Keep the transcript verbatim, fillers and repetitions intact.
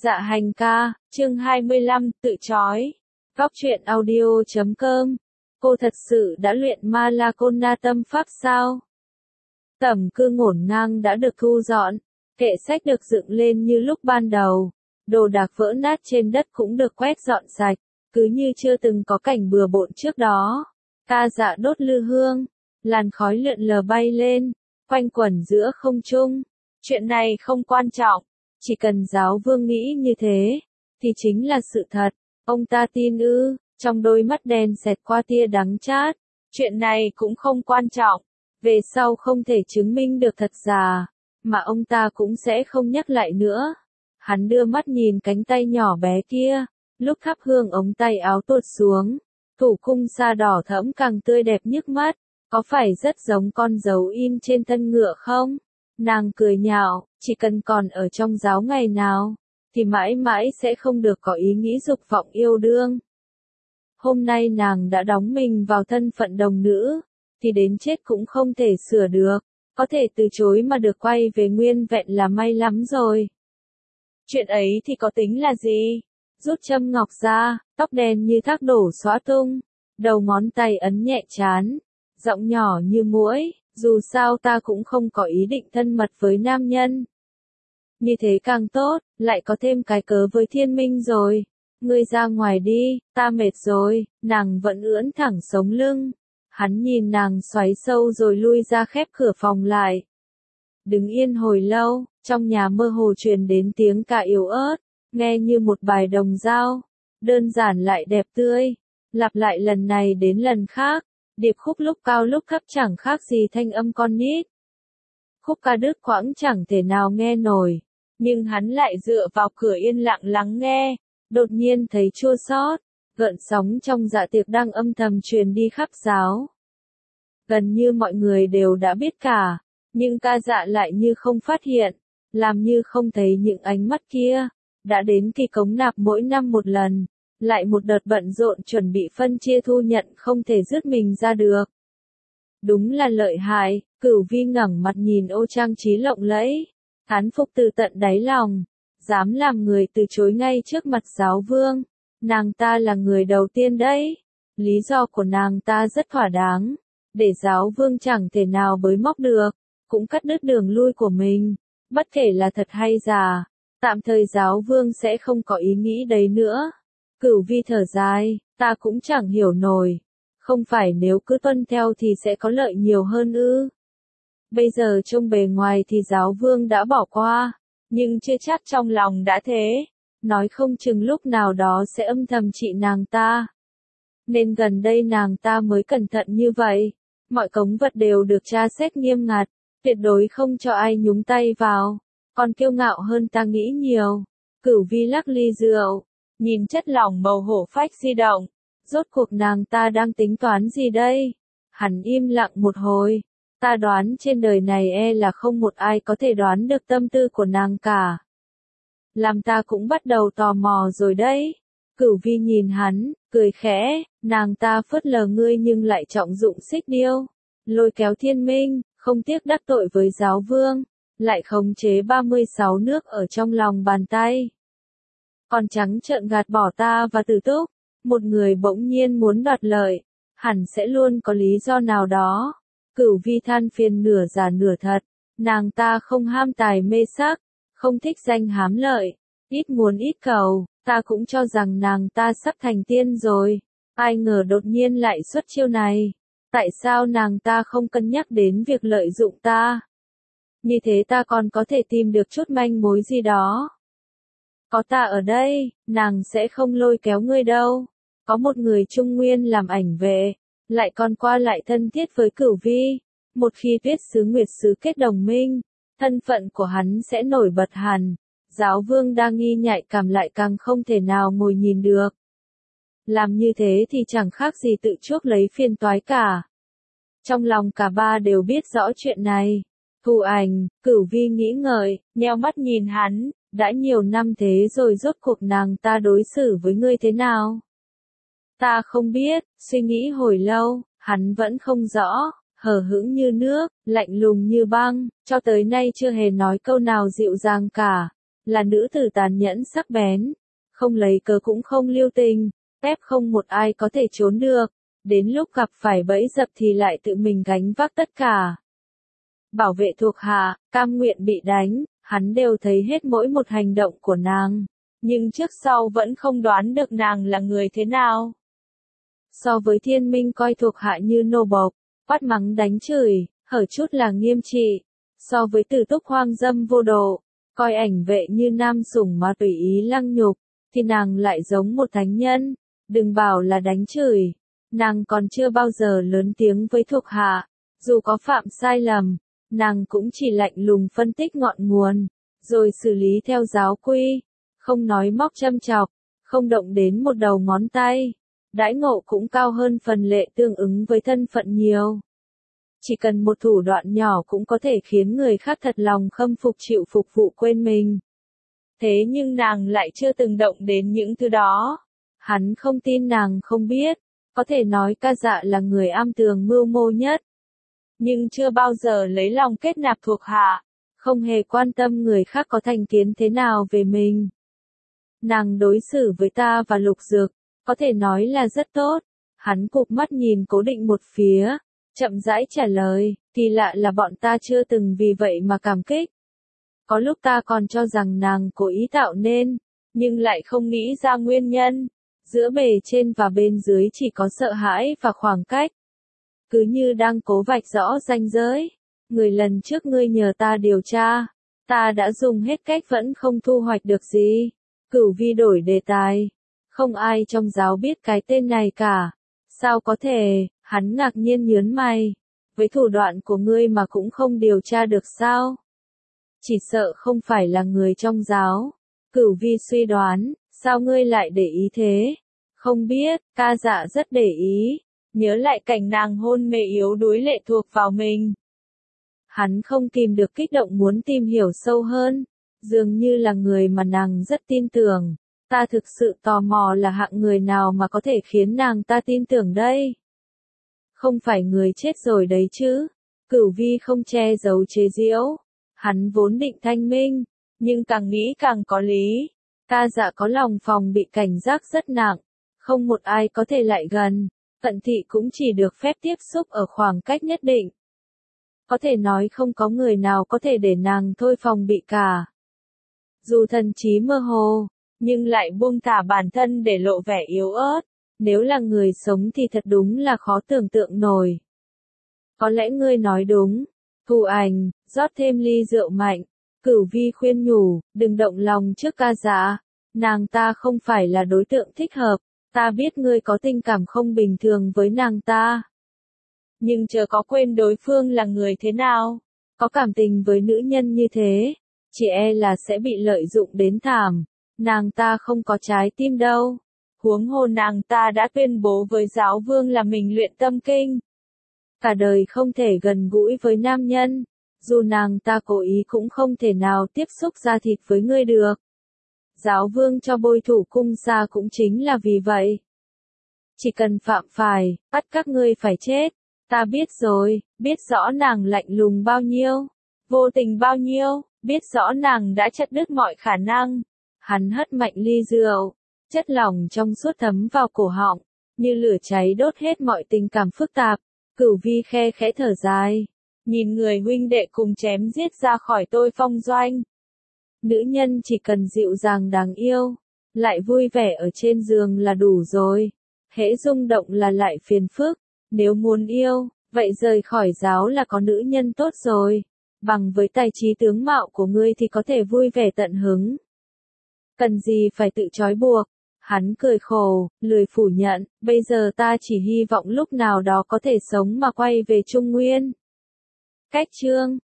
Dạ hành ca, chương hai mươi lăm, tự chói. Góc truyện audio chấm com. Cô thật sự đã luyện ma la côn na tâm pháp sao? Tẩm cư ngổn ngang đã được thu dọn, kệ sách được dựng lên như lúc ban đầu, đồ đạc vỡ nát trên đất cũng được quét dọn sạch, cứ như chưa từng có cảnh bừa bộn trước đó. Ca dạ đốt lư hương, làn khói lượn lờ bay lên, quanh quẩn giữa không trung. Chuyện này không quan trọng, chỉ cần giáo vương nghĩ như thế, thì chính là sự thật. Ông ta tin ư? Trong đôi mắt đen xẹt qua tia đắng chát. Chuyện này cũng không quan trọng, về sau không thể chứng minh được thật giả, mà ông ta cũng sẽ không nhắc lại nữa. Hắn đưa mắt nhìn cánh tay nhỏ bé kia, lúc thắp hương ống tay áo tuột xuống, thủ cung sa đỏ thẫm càng tươi đẹp nhức mắt, có phải rất giống con dấu in trên thân ngựa không? Nàng cười nhạo, chỉ cần còn ở trong giáo ngày nào, thì mãi mãi sẽ không được có ý nghĩ dục vọng yêu đương. Hôm nay nàng đã đóng mình vào thân phận đồng nữ, thì đến chết cũng không thể sửa được, có thể từ chối mà được quay về nguyên vẹn là may lắm rồi. Chuyện ấy thì có tính là gì? Rút châm ngọc ra, tóc đen như thác đổ xõa tung, đầu ngón tay ấn nhẹ trán, giọng nhỏ như muỗi, dù sao ta cũng không có ý định thân mật với nam nhân. Như thế càng tốt, lại có thêm cái cớ với thiên minh rồi. Ngươi ra ngoài đi, ta mệt rồi. Nàng vẫn ưỡn thẳng sống lưng. Hắn nhìn nàng xoáy sâu rồi lui ra khép cửa phòng lại. Đứng yên hồi lâu, trong nhà mơ hồ truyền đến tiếng ca yếu ớt, nghe như một bài đồng dao, đơn giản lại đẹp tươi, lặp lại lần này đến lần khác, điệp khúc lúc cao lúc thấp chẳng khác gì thanh âm con nít. Khúc ca đứt quãng chẳng thể nào nghe nổi, nhưng hắn lại dựa vào cửa yên lặng lắng nghe, đột nhiên thấy chua xót, gợn sóng trong dạ tiệc đang âm thầm truyền đi khắp giáo. Gần như mọi người đều đã biết cả, nhưng ca dạ lại như không phát hiện, làm như không thấy những ánh mắt kia. Đã đến kỳ cống nạp mỗi năm một lần, lại một đợt bận rộn chuẩn bị phân chia thu nhận không thể dứt mình ra được. Đúng là lợi hại. Cửu Vi ngẩng mặt nhìn ô trang trí lộng lẫy, thán phục từ tận đáy lòng, dám làm người từ chối ngay trước mặt giáo vương. Nàng ta là người đầu tiên đấy. Lý do của nàng ta rất thỏa đáng, để giáo vương chẳng thể nào bới móc được, cũng cắt đứt đường lui của mình, bất kể là thật hay giả. Tạm thời giáo vương sẽ không có ý nghĩ đấy nữa. Cửu Vi thở dài, ta cũng chẳng hiểu nổi. Không phải nếu cứ tuân theo thì sẽ có lợi nhiều hơn ư? Bây giờ trông bề ngoài thì giáo vương đã bỏ qua, nhưng chưa chắc trong lòng đã thế. Nói không chừng lúc nào đó sẽ âm thầm trị nàng ta. Nên gần đây nàng ta mới cẩn thận như vậy. Mọi cống vật đều được tra xét nghiêm ngặt, tuyệt đối không cho ai nhúng tay vào. Còn kiêu ngạo hơn ta nghĩ nhiều. Cửu Vi lắc ly rượu, nhìn chất lỏng màu hổ phách di động. Rốt cuộc nàng ta đang tính toán gì đây? Hắn im lặng một hồi. Ta đoán trên đời này e là không một ai có thể đoán được tâm tư của nàng cả. Làm ta cũng bắt đầu tò mò rồi đấy. Cửu Vi nhìn hắn, cười khẽ, nàng ta phớt lờ ngươi nhưng lại trọng dụng xích điêu. Lôi kéo thiên minh, không tiếc đắc tội với giáo vương, lại khống chế ba mươi sáu nước ở trong lòng bàn tay. Còn trắng trợn gạt bỏ ta và Tử Túc. Một người bỗng nhiên muốn đoạt lợi, hẳn sẽ luôn có lý do nào đó. Cửu Vi than phiền nửa giả nửa thật, nàng ta không ham tài mê sắc, không thích danh hám lợi, ít muốn ít cầu, ta cũng cho rằng nàng ta sắp thành tiên rồi, ai ngờ đột nhiên lại xuất chiêu này. Tại sao nàng ta không cân nhắc đến việc lợi dụng ta? Như thế ta còn có thể tìm được chút manh mối gì đó. Có ta ở đây, nàng sẽ không lôi kéo ngươi đâu. Có một người Trung Nguyên làm ảnh vệ, lại còn qua lại thân thiết với Cửu Vi. Một khi Tuyết Sứ Nguyệt Sứ kết đồng minh, thân phận của hắn sẽ nổi bật hẳn. Giáo vương đang nghi nhạy cảm lại càng không thể nào ngồi nhìn được. Làm như thế thì chẳng khác gì tự chuốc lấy phiền toái cả. Trong lòng cả ba đều biết rõ chuyện này. Thù ảnh, Cửu Vi nghĩ ngợi, nheo mắt nhìn hắn, đã nhiều năm thế rồi rốt cuộc nàng ta đối xử với ngươi thế nào? Ta không biết, suy nghĩ hồi lâu, hắn vẫn không rõ, hờ hững như nước, lạnh lùng như băng, cho tới nay chưa hề nói câu nào dịu dàng cả. là nữ tử tàn nhẫn sắc bén, không lấy cớ cũng không lưu tình, ép không một ai có thể trốn được, đến lúc gặp phải bẫy dập thì lại tự mình gánh vác tất cả. Bảo vệ thuộc hạ, cam nguyện bị đánh, hắn đều thấy hết mỗi một hành động của nàng, nhưng trước sau vẫn không đoán được nàng là người thế nào. So với Thiên Minh coi thuộc hạ như nô bộc, quát mắng đánh chửi, hở chút là nghiêm trị, so với Từ Túc hoang dâm vô độ, coi ảnh vệ như nam sủng mà tùy ý lăng nhục, thì nàng lại giống một thánh nhân, đừng bảo là đánh chửi, nàng còn chưa bao giờ lớn tiếng với thuộc hạ, dù có phạm sai lầm, nàng cũng chỉ lạnh lùng phân tích ngọn nguồn, rồi xử lý theo giáo quy, không nói móc châm chọc, không động đến một đầu ngón tay, đãi ngộ cũng cao hơn phần lệ tương ứng với thân phận nhiều. Chỉ cần một thủ đoạn nhỏ cũng có thể khiến người khác thật lòng khâm phục chịu phục vụ quên mình. Thế nhưng nàng lại chưa từng động đến những thứ đó. Hắn không tin nàng không biết, có thể nói Ca Dạ là người am tường mưu mô nhất. Nhưng chưa bao giờ lấy lòng kết nạp thuộc hạ, không hề quan tâm người khác có thành kiến thế nào về mình. Nàng đối xử với ta và Lục Dược, có thể nói là rất tốt. Hắn cụp mắt nhìn Cố Định một phía, chậm rãi trả lời, kỳ lạ là bọn ta chưa từng vì vậy mà cảm kích. Có lúc ta còn cho rằng nàng cố ý tạo nên, nhưng lại không nghĩ ra nguyên nhân. Giữa bề trên và bên dưới chỉ có sợ hãi và khoảng cách. Cứ như đang cố vạch rõ ranh giới. Người lần trước ngươi nhờ ta điều tra, ta đã dùng hết cách vẫn không thu hoạch được gì. Cửu Vi đổi đề tài. Không ai trong giáo biết cái tên này cả. Sao có thể, hắn ngạc nhiên nhớn mày. Với thủ đoạn của ngươi mà cũng không điều tra được sao? Chỉ sợ không phải là người trong giáo. Cửu Vi suy đoán, sao ngươi lại để ý thế? Không biết, Ca Dạ rất để ý. Nhớ lại cảnh nàng hôn mê yếu đuối lệ thuộc vào mình. Hắn không kìm được kích động muốn tìm hiểu sâu hơn. Dường như là người mà nàng rất tin tưởng. Ta thực sự tò mò là hạng người nào mà có thể khiến nàng ta tin tưởng đây. Không phải người chết rồi đấy chứ. Cửu Vi không che giấu chế giễu. Hắn vốn định thanh minh, nhưng càng nghĩ càng có lý. Ca Dạ có lòng phòng bị cảnh giác rất nặng. Không một ai có thể lại gần. Cận thị cũng chỉ được phép tiếp xúc ở khoảng cách nhất định. Có thể nói không có người nào có thể để nàng thôi phòng bị cả. Dù thần trí mơ hồ, nhưng lại buông thả bản thân để lộ vẻ yếu ớt. Nếu là người sống thì thật đúng là khó tưởng tượng nổi. Có lẽ ngươi nói đúng. Thù Ảnh, rót thêm ly rượu mạnh. Cửu Vi khuyên nhủ, đừng động lòng trước Ca Dạ. Nàng ta không phải là đối tượng thích hợp. Ta biết ngươi có tình cảm không bình thường với nàng ta. Nhưng chớ có quên đối phương là người thế nào. Có cảm tình với nữ nhân như thế, chỉ e là sẽ bị lợi dụng đến thảm. Nàng ta không có trái tim đâu. Huống hồ nàng ta đã tuyên bố với giáo vương là mình luyện tâm kinh. Cả đời không thể gần gũi với nam nhân. Dù nàng ta cố ý cũng không thể nào tiếp xúc da thịt với ngươi được. Giáo vương cho bôi thủ cung xa cũng chính là vì vậy. Chỉ cần phạm phải, bắt các ngươi phải chết. Ta biết rồi, biết rõ nàng lạnh lùng bao nhiêu, vô tình bao nhiêu, biết rõ nàng đã chặt đứt mọi khả năng. Hắn hất mạnh ly rượu, chất lỏng trong suốt thấm vào cổ họng, như lửa cháy đốt hết mọi tình cảm phức tạp. Cửu Vi khe khẽ thở dài, nhìn người huynh đệ cùng chém giết ra khỏi tôi phong doanh. Nữ nhân chỉ cần dịu dàng đáng yêu, lại vui vẻ ở trên giường là đủ rồi. Hễ rung động là lại phiền phức. Nếu muốn yêu, vậy rời khỏi giáo là có nữ nhân tốt rồi. Bằng với tài trí tướng mạo của ngươi thì có thể vui vẻ tận hứng. Cần gì phải tự trói buộc. Hắn cười khổ, lười phủ nhận, bây giờ ta chỉ hy vọng lúc nào đó có thể sống mà quay về Trung Nguyên. Cách chương